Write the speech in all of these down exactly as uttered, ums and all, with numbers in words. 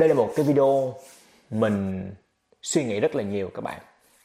Đây là một cái video mình suy nghĩ rất là nhiều các bạn.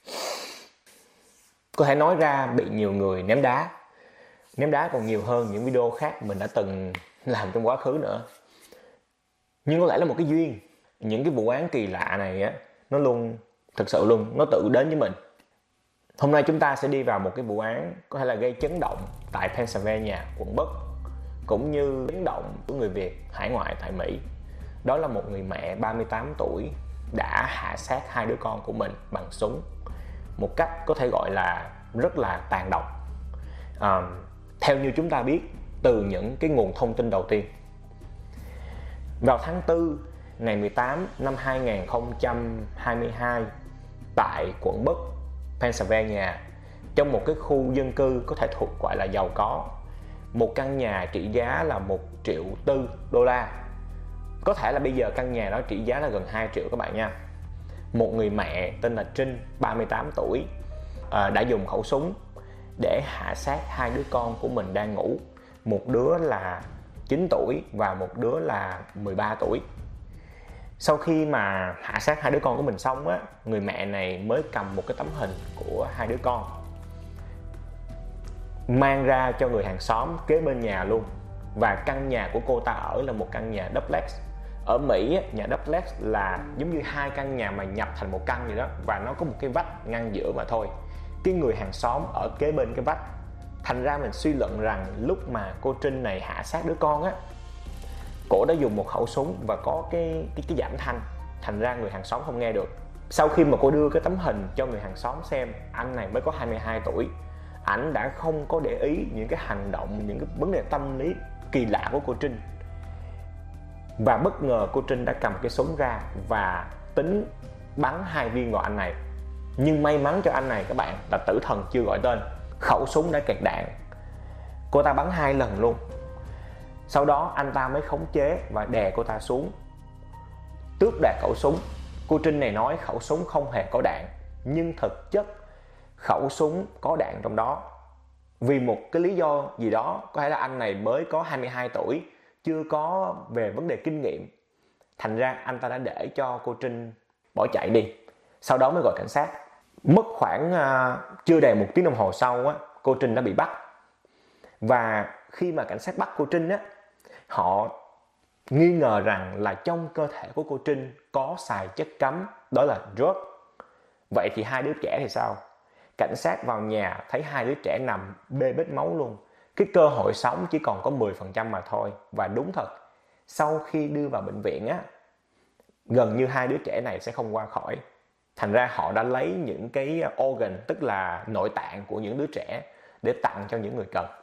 Có thể nói ra bị nhiều người ném đá. Ném đá còn nhiều hơn những video khác mình đã từng làm trong quá khứ nữa. Nhưng có lẽ là một cái duyên. Những cái vụ án kỳ lạ này á, nó luôn, thực sự luôn, nó tự đến với mình. Hôm nay chúng ta sẽ đi vào một cái vụ án có thể là gây chấn động tại Pennsylvania, quận Buck, cũng như chấn động của người Việt hải ngoại tại Mỹ. Đó là một người mẹ ba mươi tám tuổi đã hạ sát hai đứa con của mình bằng súng một cách có thể gọi là rất là tàn độc. À, theo như chúng ta biết từ những cái nguồn thông tin đầu tiên, vào tháng tư ngày mười tám năm hai nghìn không trăm hai mươi hai tại quận Buck, Pennsylvania, trong một cái khu dân cư có thể thuộc gọi là giàu có, một căn nhà trị giá là một triệu tư đô la. Có thể là bây giờ căn nhà đó trị giá là gần hai triệu các bạn nha. Một người mẹ tên là Trinh, ba mươi tám tuổi, đã dùng khẩu súng để hạ sát hai đứa con của mình đang ngủ. Một đứa là chín tuổi và một đứa là mười ba tuổi. Sau khi mà hạ sát hai đứa con của mình xong á, người mẹ này mới cầm một cái tấm hình của hai đứa con, mang ra cho người hàng xóm kế bên nhà luôn. Và căn nhà của cô ta ở là một căn nhà duplex. Ở Mỹ, nhà duplex là giống như hai căn nhà mà nhập thành một căn vậy đó, và nó có một cái vách ngăn giữa mà thôi. Cái người hàng xóm ở kế bên cái vách. Thành ra mình suy luận rằng lúc mà cô Trinh này hạ sát đứa con á, cổ đã dùng một khẩu súng và có cái, cái, cái giảm thanh. Thành ra người hàng xóm không nghe được. Sau khi mà cô đưa cái tấm hình cho người hàng xóm xem, anh này mới có hai mươi hai tuổi. Ảnh đã không có để ý những cái hành động, những cái vấn đề tâm lý kỳ lạ của cô Trinh. Và bất ngờ cô Trinh đã cầm cái súng ra và tính bắn hai viên vào anh này. Nhưng may mắn cho anh này các bạn là tử thần chưa gọi tên. Khẩu súng đã kẹt đạn. Cô ta bắn hai lần luôn. Sau đó anh ta mới khống chế và đè cô ta xuống, tước đoạt khẩu súng. Cô Trinh này nói khẩu súng không hề có đạn, nhưng thực chất khẩu súng có đạn trong đó. Vì một cái lý do gì đó, có thể là anh này mới có hai mươi hai tuổi, chưa có về vấn đề kinh nghiệm. Thành ra anh ta đã để cho cô Trinh bỏ chạy đi. Sau đó mới gọi cảnh sát. Mất khoảng uh, chưa đầy một tiếng đồng hồ sau á, cô Trinh đã bị bắt. Và khi mà cảnh sát bắt cô Trinh á, họ nghi ngờ rằng là trong cơ thể của cô Trinh có xài chất cấm, đó là drug. Vậy thì hai đứa trẻ thì sao? Cảnh sát vào nhà thấy hai đứa trẻ nằm bê bết máu luôn. Cái cơ hội sống chỉ còn có mười phần trăm mà thôi. Và đúng thật, sau khi đưa vào bệnh viện á, gần như hai đứa trẻ này sẽ không qua khỏi. Thành ra họ đã lấy những cái organ, tức là nội tạng của những đứa trẻ, để tặng cho những người cần.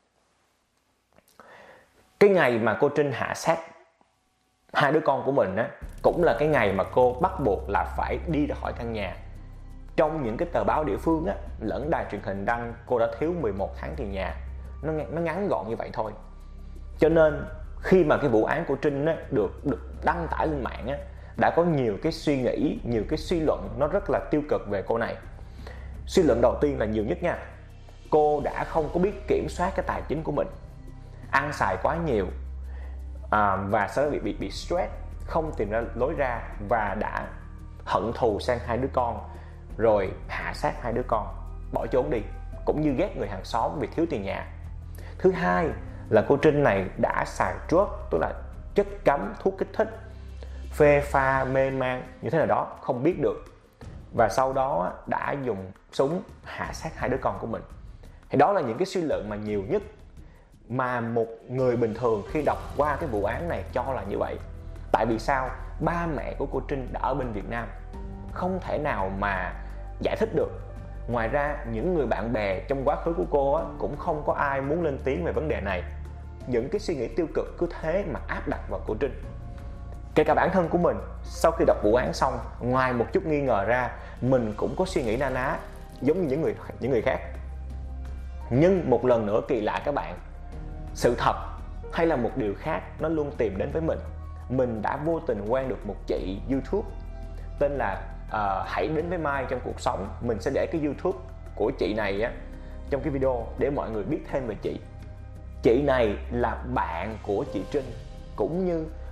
Cái ngày mà cô Trinh hạ sát hai đứa con của mình á, cũng là cái ngày mà cô bắt buộc là phải đi ra khỏi căn nhà. Trong những cái tờ báo địa phương á, lẫn đài truyền hình đăng cô đã thiếu mười một tháng tiền nhà. Nó, nó ngắn gọn như vậy thôi. Cho nên khi mà cái vụ án của Trinh á, được, được đăng tải lên mạng á, đã có nhiều cái suy nghĩ, nhiều cái suy luận nó rất là tiêu cực về cô này. Suy luận đầu tiên là nhiều nhất nha, cô đã không có biết kiểm soát cái tài chính của mình, ăn xài quá nhiều, à, và sau đó bị, bị, bị stress, không tìm ra lối ra, và đã hận thù sang hai đứa con, rồi hạ sát hai đứa con, bỏ trốn đi, cũng như ghét người hàng xóm vì thiếu tiền nhà. Thứ hai là cô Trinh này đã xài drug, tức là chất cấm, thuốc kích thích, phê pha, mê man như thế nào đó, không biết được. Và sau đó đã dùng súng hạ sát hai đứa con của mình. Thì đó là những cái suy luận mà nhiều nhất mà một người bình thường khi đọc qua cái vụ án này cho là như vậy. Tại vì sao? Ba mẹ của cô Trinh đã ở bên Việt Nam, không thể nào mà giải thích được. Ngoài ra những người bạn bè trong quá khứ của cô á, cũng không có ai muốn lên tiếng về vấn đề này. Những cái suy nghĩ tiêu cực cứ thế mà áp đặt vào cô Trinh. Kể cả bản thân của mình, sau khi đọc vụ án xong, ngoài một chút nghi ngờ ra, mình cũng có suy nghĩ na ná giống như những người, những người khác. Nhưng một lần nữa kỳ lạ các bạn, sự thật hay là một điều khác nó luôn tìm đến với mình. Mình đã vô tình quen được một chị YouTube tên là uh, Hãy Đến Với Mai Trong Cuộc Sống. Mình sẽ để cái YouTube của chị này á, trong cái video để mọi người biết thêm về chị. Chị này là bạn của chị Trinh, cũng như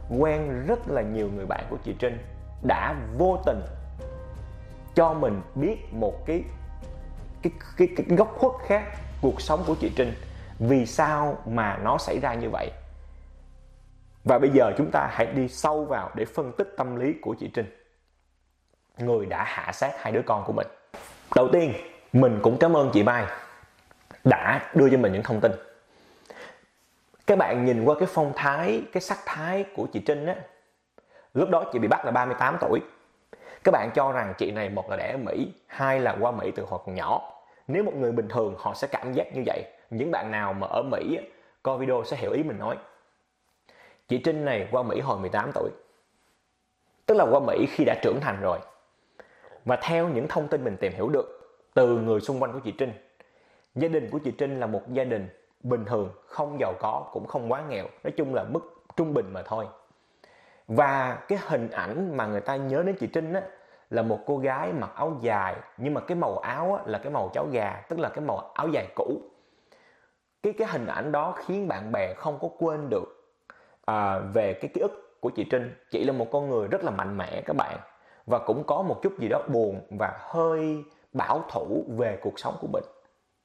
quen rất là nhiều người bạn của chị Trinh đã vô tình cho mình biết một cái cái cái, cái góc khuất khác cuộc sống của chị Trinh, vì sao mà nó xảy ra như vậy. Và bây giờ chúng ta hãy đi sâu vào để phân tích tâm lý của chị Trinh, người đã hạ sát hai đứa con của mình. Đầu tiên, mình cũng cảm ơn chị Mai đã đưa cho mình những thông tin. Các bạn nhìn qua cái phong thái, cái sắc thái của chị Trinh á, lúc đó chị bị bắt là ba mươi tám tuổi. Các bạn cho rằng chị này một là đẻ ở Mỹ, hai là qua Mỹ từ hồi còn nhỏ. Nếu một người bình thường họ sẽ cảm giác như vậy. Những bạn nào mà ở Mỹ á, coi video sẽ hiểu ý mình nói. Chị Trinh này qua Mỹ hồi mười tám tuổi, tức là qua Mỹ khi đã trưởng thành rồi. Và theo những thông tin mình tìm hiểu được từ người xung quanh của chị Trinh, gia đình của chị Trinh là một gia đình bình thường, không giàu có cũng không quá nghèo, nói chung là mức trung bình mà thôi. Và cái hình ảnh mà người ta nhớ đến chị Trinh á, là một cô gái mặc áo dài, nhưng mà cái màu áo á, là cái màu cháo gà, tức là cái màu áo dài cũ. Cái cái hình ảnh đó khiến bạn bè không có quên được à, về cái ký ức của chị Trinh. Chị là một con người rất là mạnh mẽ các bạn, và cũng có một chút gì đó buồn và hơi bảo thủ về cuộc sống của mình.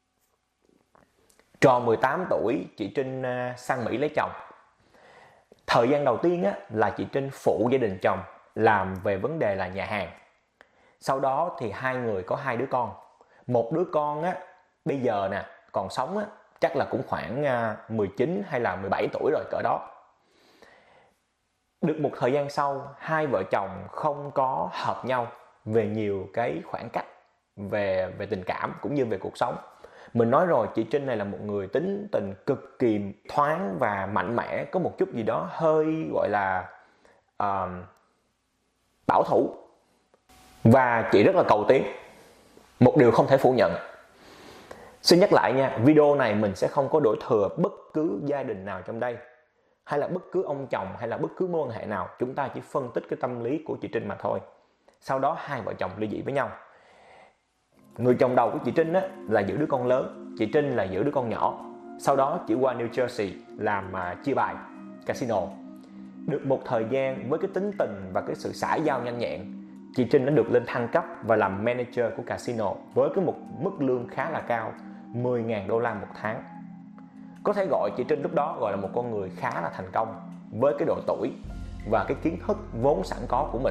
Tròn mười tám tuổi, chị Trinh sang Mỹ lấy chồng. Thời gian đầu tiên á, là chị Trinh phụ gia đình chồng làm về vấn đề là nhà hàng. Sau đó thì hai người có hai đứa con. Một đứa con á, bây giờ nè, còn sống á, chắc là cũng khoảng mười chín hay là mười bảy tuổi rồi cỡ đó. Được một thời gian sau, hai vợ chồng không có hợp nhau về nhiều cái khoảng cách về về tình cảm cũng như về cuộc sống. Mình nói rồi, chị Trinh này là một người tính tình cực kỳ thoáng và mạnh mẽ, có một chút gì đó hơi gọi là uh, bảo thủ. Và chị rất là cầu tiến, một điều không thể phủ nhận. Xin nhắc lại nha, video này mình sẽ không có đổ thừa bất cứ gia đình nào trong đây, hay là bất cứ ông chồng hay là bất cứ mối quan hệ nào. Chúng ta chỉ phân tích cái tâm lý của chị Trinh mà thôi. Sau đó hai vợ chồng ly dị với nhau. Người chồng đầu của chị Trinh á, là giữ đứa con lớn, chị Trinh là giữ đứa con nhỏ. Sau đó chị qua New Jersey làm uh, chia bài casino. Được một thời gian, với cái tính tình và cái sự xã giao nhanh nhẹn, chị Trinh đã được lên thăng cấp và làm manager của casino với cái một mức lương khá là cao, mười nghìn đô la một tháng. Có thể gọi chị Trinh lúc đó gọi là một con người khá là thành công với cái độ tuổi và cái kiến thức vốn sẵn có của mình.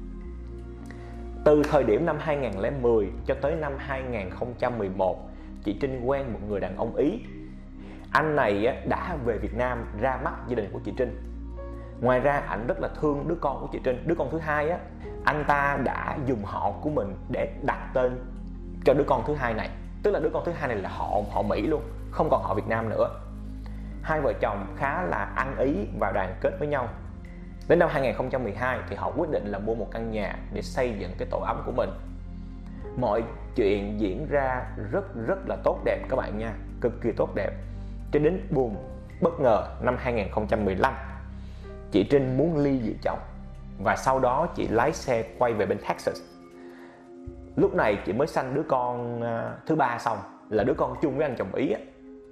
Từ thời điểm năm hai nghìn không trăm lẻ mười cho tới năm hai nghìn không trăm mười một, chị Trinh quen một người đàn ông Ý. Anh này đã về Việt Nam ra mắt gia đình của chị Trinh. Ngoài ra anh rất là thương đứa con của chị Trinh. Đứa con thứ hai á, anh ta đã dùng họ của mình để đặt tên cho đứa con thứ hai này. Tức là đứa con thứ hai này là họ họ Mỹ luôn, không còn họ Việt Nam nữa. Hai vợ chồng khá là ăn ý và đoàn kết với nhau. Đến năm hai nghìn không trăm mười hai thì họ quyết định là mua một căn nhà để xây dựng cái tổ ấm của mình. Mọi chuyện diễn ra rất rất là tốt đẹp các bạn nha, cực kỳ tốt đẹp. Cho đến boom, bất ngờ năm hai nghìn không trăm mười lăm, chị Trinh muốn ly dị chồng và sau đó chị lái xe quay về bên Texas. Lúc này chị mới sanh đứa con thứ ba xong, là đứa con chung với anh chồng Ý á.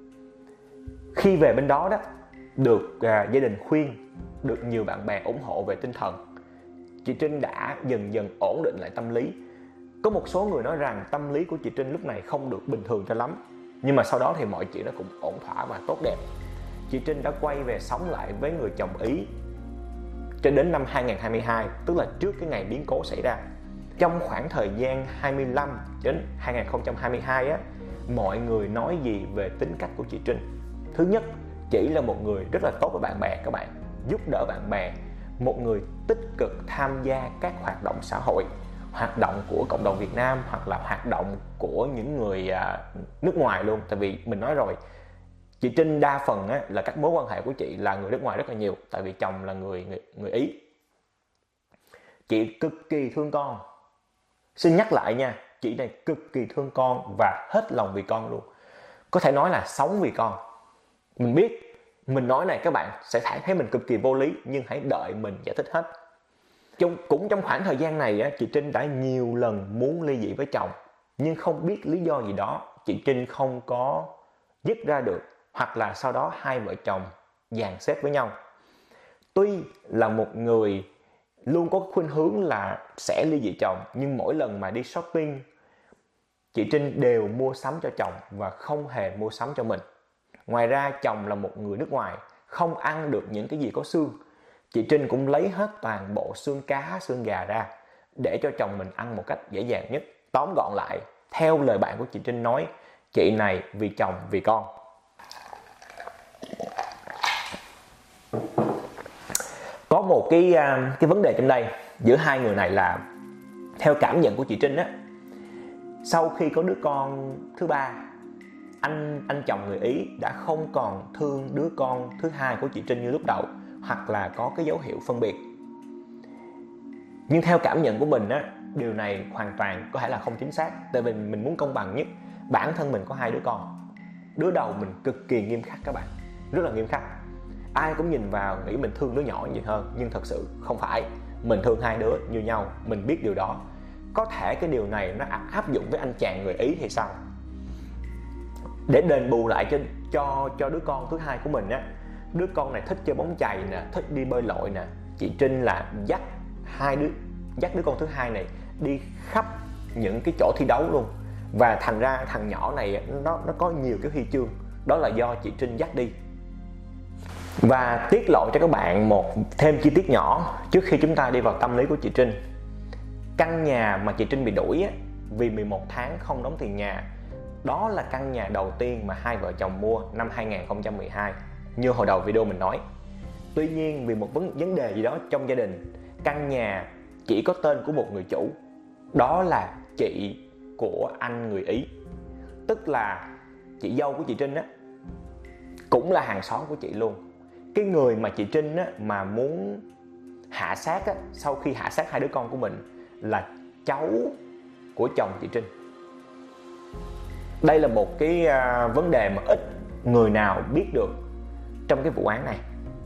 Khi về bên đó đó, được uh, gia đình khuyên, được nhiều bạn bè ủng hộ về tinh thần, chị Trinh đã dần dần ổn định lại tâm lý. Có một số người nói rằng tâm lý của chị Trinh lúc này không được bình thường cho lắm, nhưng mà sau đó thì mọi chuyện nó cũng ổn thỏa và tốt đẹp. Chị Trinh đã quay về sống lại với người chồng Ý cho đến năm hai nghìn không trăm hai mươi hai, tức là trước cái ngày biến cố xảy ra. Trong khoảng thời gian hai mươi lăm đến hai nghìn không trăm hai mươi hai á, mọi người nói gì về tính cách của chị Trinh? Thứ nhất, chị là một người rất là tốt với bạn bè các bạn, giúp đỡ bạn bè, một người tích cực tham gia các hoạt động xã hội, hoạt động của cộng đồng Việt Nam hoặc là hoạt động của những người uh, nước ngoài luôn. Tại vì mình nói rồi, chị Trinh đa phần á, là các mối quan hệ của chị là người nước ngoài rất là nhiều, tại vì chồng là người, người, người Ý. Chị cực kỳ thương con. Xin nhắc lại nha, chị này cực kỳ thương con và hết lòng vì con luôn. Có thể nói là sống vì con. Mình biết, mình nói này các bạn sẽ thấy mình cực kỳ vô lý, nhưng hãy đợi mình giải thích hết. Cũng trong khoảng thời gian này, chị Trinh đã nhiều lần muốn ly dị với chồng, nhưng không biết lý do gì đó, chị Trinh không có dứt ra được, hoặc là sau đó hai vợ chồng dàn xếp với nhau. tuy là một người luôn có khuynh hướng là sẽ ly dị chồng, nhưng mỗi lần mà đi shopping, chị Trinh đều mua sắm cho chồng và không hề mua sắm cho mình. Ngoài ra chồng là một người nước ngoài, không ăn được những cái gì có xương. Chị Trinh cũng lấy hết toàn bộ xương cá, xương gà ra để cho chồng mình ăn một cách dễ dàng nhất. Tóm gọn lại, theo lời bạn của chị Trinh nói, chị này vì chồng, vì con. Có một cái cái vấn đề trong đây giữa hai người này là, theo cảm nhận của chị Trinh á, sau khi có đứa con thứ ba, anh anh chồng người Ý đã không còn thương đứa con thứ hai của chị Trinh như lúc đầu, hoặc là có cái dấu hiệu phân biệt. Nhưng theo cảm nhận của mình á, điều này hoàn toàn có thể là không chính xác. Tại vì mình muốn công bằng nhất. Bản thân mình có hai đứa con, đứa đầu mình cực kỳ nghiêm khắc các bạn, rất là nghiêm khắc. Ai cũng nhìn vào nghĩ mình thương đứa nhỏ nhiều hơn, nhưng thật sự không phải. Mình thương hai đứa như nhau, mình biết điều đó. Có thể cái điều này nó áp dụng với anh chàng người Ý thì sao? Để đền bù lại cho cho cho đứa con thứ hai của mình á, đứa con này thích chơi bóng chày nè, thích đi bơi lội nè, chị Trinh là dắt hai đứa dắt đứa con thứ hai này đi khắp những cái chỗ thi đấu luôn. Và thành ra thằng nhỏ này nó nó có nhiều cái huy chương, đó là do chị Trinh dắt đi. Và tiết lộ cho các bạn một thêm chi tiết nhỏ trước khi chúng ta đi vào tâm lý của chị Trinh. Căn nhà mà chị Trinh bị đuổi á, vì mười một tháng không đóng tiền nhà, đó là căn nhà đầu tiên mà hai vợ chồng mua năm hai nghìn không trăm mười hai, như hồi đầu video mình nói. Tuy nhiên vì một vấn đề gì đó trong gia đình, căn nhà chỉ có tên của một người chủ, đó là chị của anh người Ý. Tức là chị dâu của chị Trinh á, cũng là hàng xóm của chị luôn. Cái người mà chị Trinh á, mà muốn hạ sát á, sau khi hạ sát hai đứa con của mình là cháu của chồng chị Trinh. Đây là một cái uh, vấn đề mà ít người nào biết được trong cái vụ án này.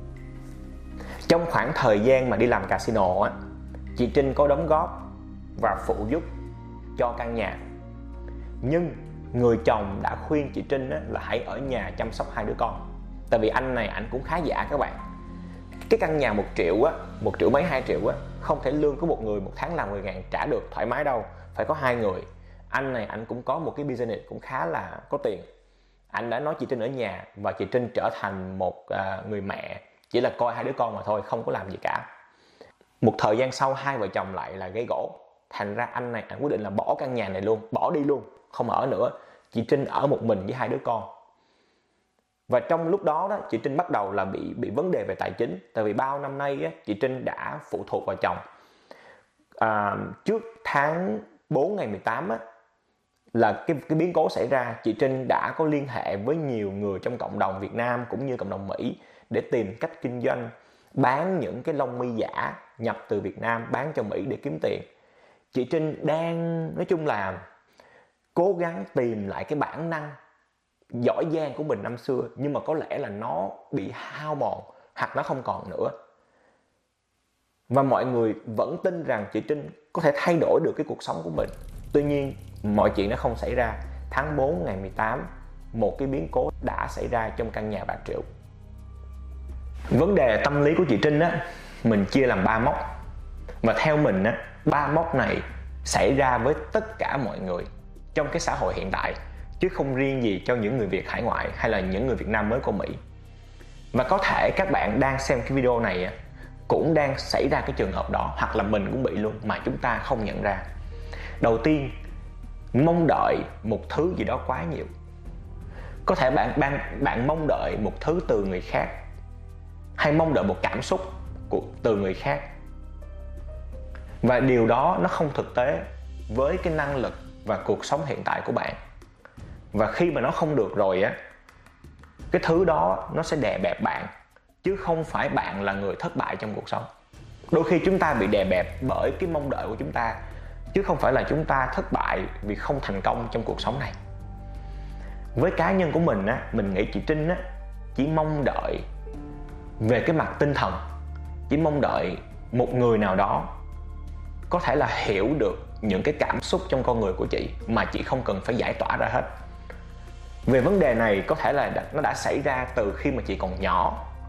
Trong khoảng thời gian mà đi làm casino á, chị Trinh có đóng góp và phụ giúp cho căn nhà. Nhưng người chồng đã khuyên chị Trinh á, là hãy ở nhà chăm sóc hai đứa con. Tại vì anh này anh cũng khá giả các bạn. Cái căn nhà một triệu á, một triệu mấy hai triệu á, không thể lương của một người một tháng làm mười ngàn trả được thoải mái đâu. Phải có hai người. Anh này anh cũng có một cái business cũng khá là có tiền. Anh đã nói chị Trinh ở nhà và chị Trinh trở thành một uh, người mẹ, chỉ là coi hai đứa con mà thôi, không có làm gì cả. Một thời gian sau hai vợ chồng lại là gây gổ. Thành ra anh này anh quyết định là bỏ căn nhà này luôn, bỏ đi luôn, không ở nữa. Chị Trinh ở một mình với hai đứa con. Và trong lúc đó, đó chị Trinh bắt đầu là bị bị vấn đề về tài chính. Tại vì bao năm nay á, chị Trinh đã phụ thuộc vào chồng. À, trước tháng bốn ngày mười tám á, là cái, cái biến cố xảy ra, chị Trinh đã có liên hệ với nhiều người trong cộng đồng Việt Nam cũng như cộng đồng Mỹ để tìm cách kinh doanh, bán những cái lông mi giả nhập từ Việt Nam bán cho Mỹ để kiếm tiền. Chị Trinh đang nói chung là cố gắng tìm lại cái bản năng giỏi giang của mình năm xưa, nhưng mà có lẽ là nó bị hao mòn hoặc nó không còn nữa. Và mọi người vẫn tin rằng chị Trinh có thể thay đổi được cái cuộc sống của mình. Tuy nhiên mọi chuyện nó không xảy ra. Tháng bốn ngày mười tám, một cái biến cố đã xảy ra trong căn nhà bạc triệu. Vấn đề tâm lý của chị Trinh á, mình chia làm ba mốc. Và theo mình á, ba mốc này xảy ra với tất cả mọi người trong cái xã hội hiện tại, chứ không riêng gì cho những người Việt hải ngoại hay là những người Việt Nam mới qua Mỹ. Và có thể các bạn đang xem cái video này cũng đang xảy ra cái trường hợp đó, hoặc là mình cũng bị luôn mà chúng ta không nhận ra. Đầu tiên, mong đợi một thứ gì đó quá nhiều. Có thể bạn, bạn, bạn mong đợi một thứ từ người khác, hay mong đợi một cảm xúc của, từ người khác. Và điều đó nó không thực tế với cái năng lực và cuộc sống hiện tại của bạn. Và khi mà nó không được rồi á, cái thứ đó nó sẽ đè bẹp bạn, chứ không phải bạn là người thất bại trong cuộc sống. Đôi khi chúng ta bị đè bẹp bởi cái mong đợi của chúng ta, chứ không phải là chúng ta thất bại vì không thành công trong cuộc sống này. Với cá nhân của mình á, mình nghĩ chị Trinh á, chỉ mong đợi về cái mặt tinh thần, chỉ mong đợi một người nào đó có thể là hiểu được những cái cảm xúc trong con người của chị mà chị không cần phải giải tỏa ra hết. Về vấn đề này có thể là nó đã xảy ra từ khi mà chị còn nhỏ,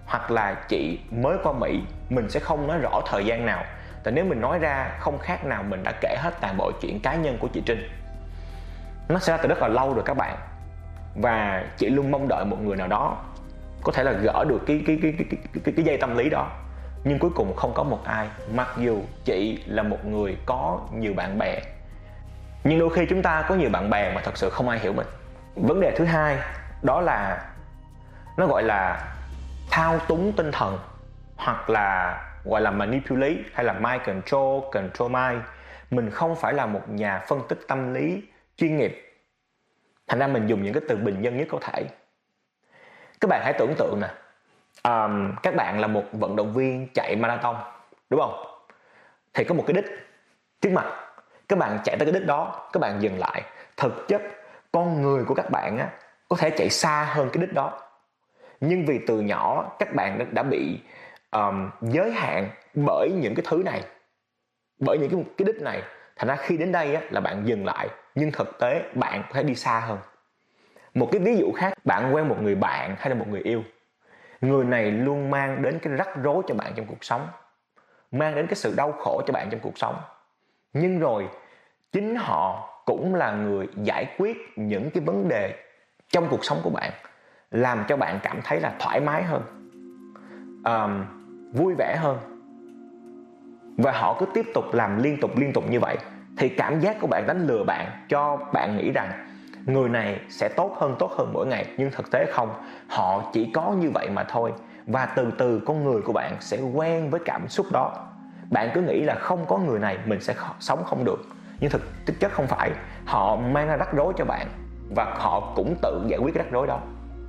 hoặc là chị mới qua Mỹ, mình sẽ không nói rõ thời gian nào, tại nếu mình nói ra không khác nào mình đã kể hết toàn bộ chuyện cá nhân của chị Trinh. Nó sẽ ra từ rất là lâu rồi các bạn, và chị luôn mong đợi một người nào đó có thể là gỡ được cái cái cái cái cái, cái, cái dây tâm lý đó, nhưng cuối cùng không có một ai. Mặc dù chị là một người có nhiều bạn bè, nhưng đôi khi chúng ta có nhiều bạn bè mà thật sự không ai hiểu mình. Vấn đề thứ hai đó là nó gọi là thao túng tinh thần, hoặc là gọi là manipulate, hay là mind control, control mind. Mình không phải là một nhà phân tích tâm lý chuyên nghiệp, thành ra mình dùng những cái từ bình dân nhất có thể. Các bạn hãy tưởng tượng nè, um, các bạn là một vận động viên chạy marathon, đúng không? Thì có một cái đích trước mặt, các bạn chạy tới cái đích đó, các bạn dừng lại. Thực chất con người của các bạn á, có thể chạy xa hơn cái đích đó, nhưng vì từ nhỏ các bạn đã bị um, giới hạn bởi những cái thứ này, bởi những cái, cái đích này, thành ra khi đến đây á, là bạn dừng lại, nhưng thực tế bạn có thể đi xa hơn. Một cái ví dụ khác, bạn quen một người bạn hay là một người yêu, người này luôn mang đến cái rắc rối cho bạn trong cuộc sống, mang đến cái sự đau khổ cho bạn trong cuộc sống, nhưng rồi chính họ cũng là người giải quyết những cái vấn đề trong cuộc sống của bạn, làm cho bạn cảm thấy là thoải mái hơn, um, vui vẻ hơn, và họ cứ tiếp tục làm liên tục liên tục như vậy. Thì cảm giác của bạn đánh lừa bạn, cho bạn nghĩ rằng người này sẽ tốt hơn tốt hơn mỗi ngày, nhưng thực tế không, họ chỉ có như vậy mà thôi. Và từ từ con người của bạn sẽ quen với cảm xúc đó. Bạn cứ nghĩ là không có người này mình sẽ sống không được, nhưng thực chất không phải. Họ mang ra rắc rối cho bạn, và họ cũng tự giải quyết cái rắc rối đó,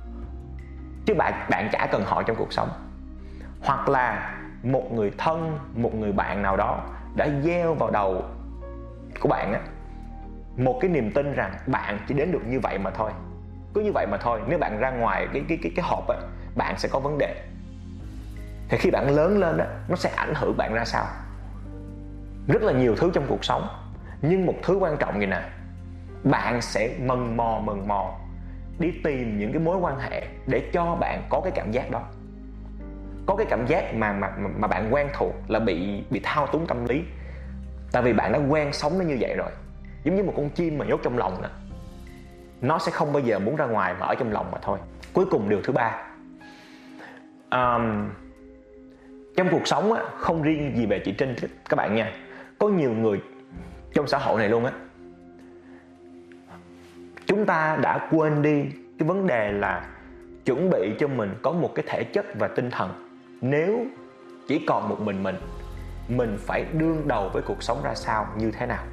chứ bạn bạn chả cần họ trong cuộc sống. Hoặc là một người thân, một người bạn nào đó đã gieo vào đầu của bạn á, một cái niềm tin rằng bạn chỉ đến được như vậy mà thôi, cứ như vậy mà thôi. Nếu bạn ra ngoài cái cái cái cái hộp á, bạn sẽ có vấn đề. Thì khi bạn lớn lên á, nó sẽ ảnh hưởng bạn ra sao? Rất là nhiều thứ trong cuộc sống, nhưng một thứ quan trọng vậy nè, bạn sẽ mần mò mần mò đi tìm những cái mối quan hệ để cho bạn có cái cảm giác đó, có cái cảm giác mà mà mà bạn quen thuộc, là bị bị thao túng tâm lý. Tại vì bạn đã quen sống nó như vậy rồi, giống như một con chim mà nhốt trong lồng nè, nó sẽ không bao giờ muốn ra ngoài mà ở trong lòng mà thôi. Cuối cùng điều thứ ba, um, trong cuộc sống á, không riêng gì về chị Trinh các bạn nha, có nhiều người trong xã hội này luôn á, chúng ta đã quên đi cái vấn đề là chuẩn bị cho mình có một cái thể chất và tinh thần. Nếu chỉ còn một mình mình, mình phải đương đầu với cuộc sống ra sao, như thế nào.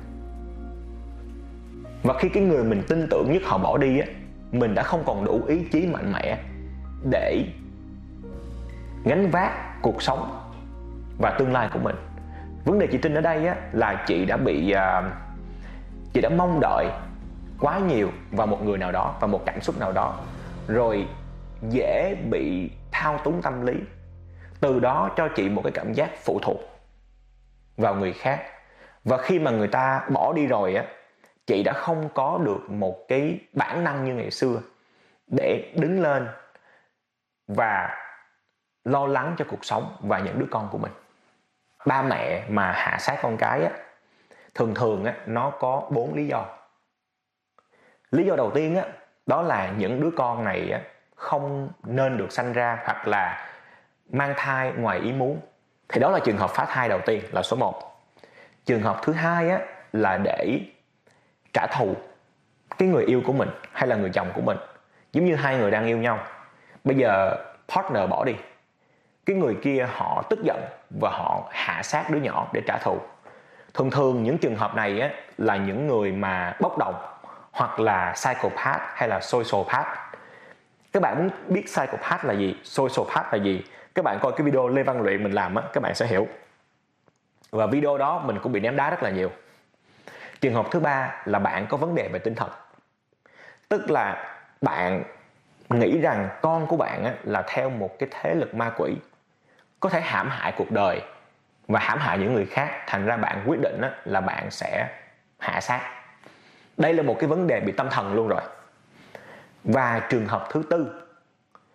Và khi cái người mình tin tưởng nhất họ bỏ đi á, mình đã không còn đủ ý chí mạnh mẽ để gánh vác cuộc sống và tương lai của mình. Vấn đề chị Trinh ở đây á, là chị đã bị uh, chị đã mong đợi quá nhiều vào một người nào đó và một cảm xúc nào đó, rồi dễ bị thao túng tâm lý, từ đó cho chị một cái cảm giác phụ thuộc vào người khác. Và khi mà người ta bỏ đi rồi á, chị đã không có được một cái bản năng như ngày xưa để đứng lên và lo lắng cho cuộc sống và những đứa con của mình. Ba mẹ mà hạ sát con cái á, thường thường á, nó có bốn lý do. Lý do đầu tiên á, đó là những đứa con này á, không nên được sanh ra, hoặc là mang thai ngoài ý muốn. Thì đó là trường hợp phá thai đầu tiên, là số một. Trường hợp thứ hai á, là để trả thù cái người yêu của mình hay là người chồng của mình. Giống như hai người đang yêu nhau, bây giờ partner bỏ đi, cái người kia họ tức giận và họ hạ sát đứa nhỏ để trả thù. Thường thường những trường hợp này á, là những người mà bốc đồng, hoặc là psychopath hay là sociopath. Các bạn muốn biết psychopath là gì, sociopath là gì, các bạn coi cái video Lê Văn Luyện mình làm á, các bạn sẽ hiểu. Và video đó mình cũng bị ném đá rất là nhiều. Trường hợp thứ ba là bạn có vấn đề về tinh thần. Tức là bạn nghĩ rằng con của bạn á, là theo một cái thế lực ma quỷ, có thể hãm hại cuộc đời và hãm hại những người khác. Thành ra bạn quyết định á, là bạn sẽ hạ sát. Đây là một cái vấn đề bị tâm thần luôn rồi. Và trường hợp thứ tư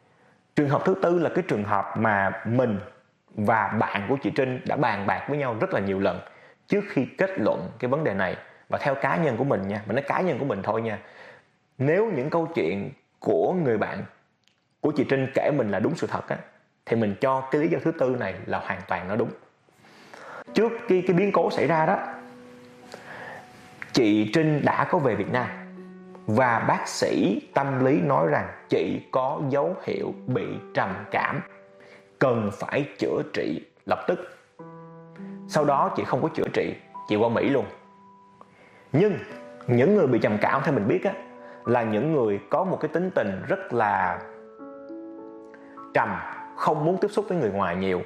Trường hợp thứ tư là cái trường hợp mà mình và bạn của chị Trinh đã bàn bạc với nhau rất là nhiều lần trước khi kết luận cái vấn đề này. Và theo cá nhân của mình nha, mình nói cá nhân của mình thôi nha, nếu những câu chuyện của người bạn của chị Trinh kể mình là đúng sự thật á, thì mình cho cái lý do thứ tư này là hoàn toàn nó đúng. Trước cái, cái biến cố xảy ra đó, chị Trinh đã có về Việt Nam và bác sĩ tâm lý nói rằng chị có dấu hiệu bị trầm cảm, cần phải chữa trị lập tức. Sau đó chị không có chữa trị, chị qua Mỹ luôn. Nhưng những người bị trầm cảm theo mình biết á, là những người có một cái tính tình rất là trầm, không muốn tiếp xúc với người ngoài nhiều,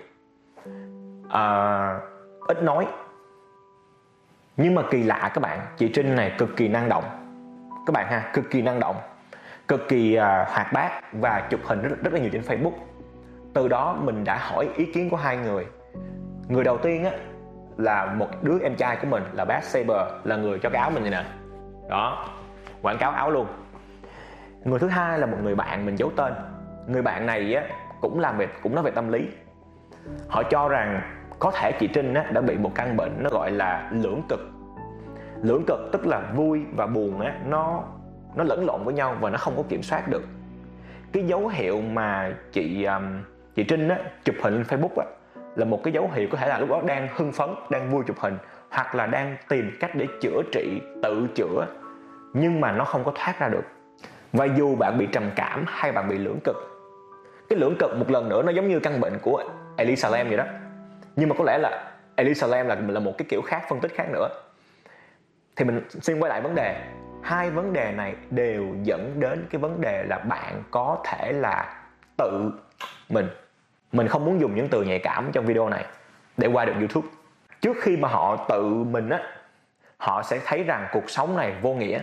à, ít nói. Nhưng mà kỳ lạ các bạn, chị Trinh này cực kỳ năng động các bạn ha, cực kỳ năng động, cực kỳ uh, hoạt bát và chụp hình rất, rất là nhiều trên Facebook. Từ đó mình đã hỏi ý kiến của hai người. Người đầu tiên á là một đứa em trai của mình là bác Saber, là người cho cái áo mình này nè, đó, quảng cáo áo luôn. Người thứ hai là một người bạn mình giấu tên. Người bạn này á cũng làm về cũng nói về tâm lý. Họ cho rằng có thể chị Trinh á đã bị một căn bệnh nó gọi là lưỡng cực. Lưỡng cực tức là vui và buồn á nó nó lẫn lộn với nhau và nó không có kiểm soát được. Cái dấu hiệu mà chị um, chị Trinh á chụp hình lên Facebook á là một cái dấu hiệu có thể là lúc đó đang hưng phấn, đang vui chụp hình, hoặc là đang tìm cách để chữa trị, tự chữa, nhưng mà nó không có thoát ra được. Và dù bạn bị trầm cảm hay bạn bị lưỡng cực, cái lưỡng cực một lần nữa nó giống như căn bệnh của Elisa Lam vậy đó, nhưng mà có lẽ là Elisa Lam là là một cái kiểu khác, phân tích khác nữa. Thì mình xin quay lại vấn đề, hai vấn đề này đều dẫn đến cái vấn đề là bạn có thể là tự mình mình không muốn dùng những từ nhạy cảm trong video này để qua được YouTube. Trước khi mà họ tự mình á, họ sẽ thấy rằng cuộc sống này vô nghĩa,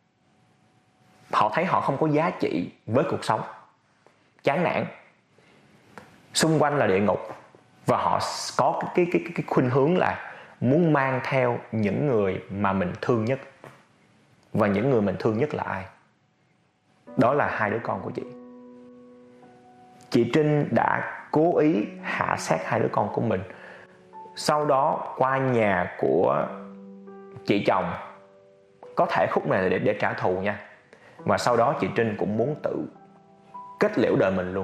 họ thấy họ không có giá trị với cuộc sống, chán nản, xung quanh là địa ngục, và họ có cái, cái, cái, cái khuynh hướng là muốn mang theo những người mà mình thương nhất. Và những người mình thương nhất là ai? Đó là hai đứa con của chị. Chị Trinh đã cố ý hạ sát hai đứa con của mình, sau đó qua nhà của chị chồng, có thể khúc này là để, để trả thù nha. Và sau đó chị Trinh cũng muốn tự kết liễu đời mình luôn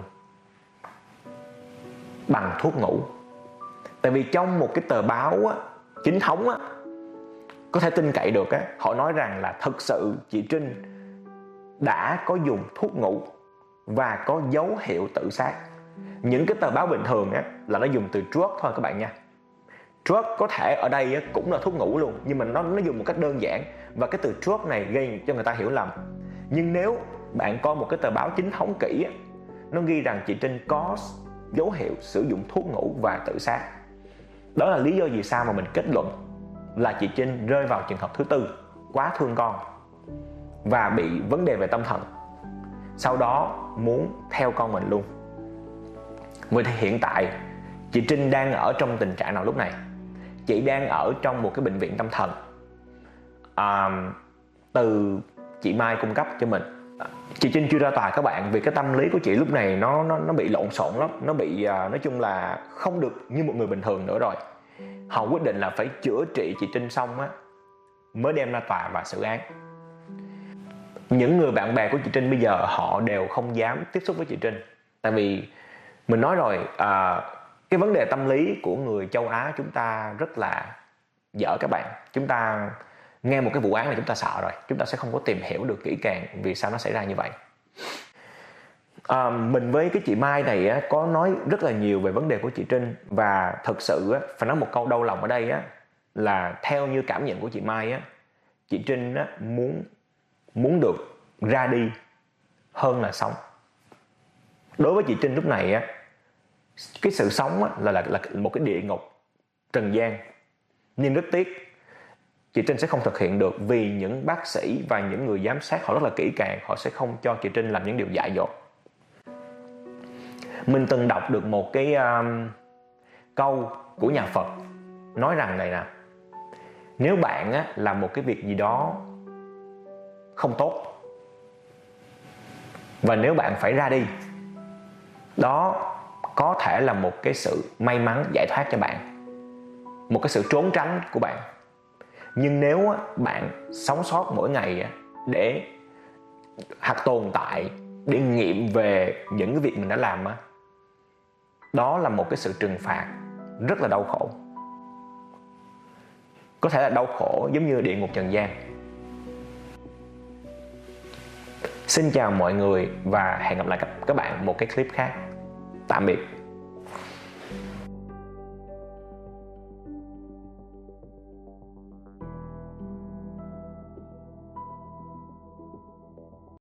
bằng thuốc ngủ. Tại vì trong một cái tờ báo á, chính thống á, có thể tin cậy được á, họ nói rằng là thực sự chị Trinh đã có dùng thuốc ngủ và có dấu hiệu tự sát. Những cái tờ báo bình thường á là nó dùng từ drug thôi các bạn nha. Drug có thể ở đây á, cũng là thuốc ngủ luôn, nhưng mà nó nó dùng một cách đơn giản, và cái từ drug này gây cho người ta hiểu lầm. Nhưng nếu bạn coi một cái tờ báo chính thống kỹ á, nó ghi rằng chị Trinh có dấu hiệu sử dụng thuốc ngủ và tự sát. Đó là lý do vì sao mà mình kết luận là chị Trinh rơi vào trường hợp thứ tư, quá thương con và bị vấn đề về tâm thần, sau đó muốn theo con mình luôn. Vậy thì hiện tại chị Trinh đang ở trong tình trạng nào lúc này? Chị đang ở trong một cái bệnh viện tâm thần à, từ chị Mai cung cấp cho mình. Chị Trinh chưa ra tòa các bạn, vì cái tâm lý của chị lúc này nó nó nó bị lộn xộn lắm, nó bị nói chung là không được như một người bình thường nữa rồi. Họ quyết định là phải chữa trị chị Trinh xong á mới đem ra tòa và xử án. Những người bạn bè của chị Trinh bây giờ họ đều không dám tiếp xúc với chị Trinh, tại vì mình nói rồi, à, cái vấn đề tâm lý của người châu Á chúng ta rất là dở các bạn. Chúng ta nghe một cái vụ án này chúng ta sợ rồi, chúng ta sẽ không có tìm hiểu được kỹ càng vì sao nó xảy ra như vậy. À, mình với cái chị Mai này á, có nói rất là nhiều về vấn đề của chị Trinh, và thực sự á, phải nói một câu đau lòng ở đây á, là theo như cảm nhận của chị Mai á, chị Trinh á, muốn muốn được ra đi hơn là sống. Đối với chị Trinh lúc này á, cái sự sống á, là, là, là một cái địa ngục trần gian. Nhưng rất tiếc chị Trinh sẽ không thực hiện được, vì những bác sĩ và những người giám sát họ rất là kỹ càng, họ sẽ không cho chị Trinh làm những điều dại dột. Mình từng đọc được một cái um, câu của nhà Phật nói rằng này nè: nếu bạn á, làm một cái việc gì đó không tốt, và nếu bạn phải ra đi, đó có thể là một cái sự may mắn giải thoát cho bạn, một cái sự trốn tránh của bạn. Nhưng nếu bạn sống sót mỗi ngày để hoặc tồn tại để nghiệm về những cái việc mình đã làm, đó là một cái sự trừng phạt rất là đau khổ. Có thể là đau khổ giống như địa ngục trần gian. Xin chào mọi người và hẹn gặp lại các bạn một cái clip khác. Tạm biệt.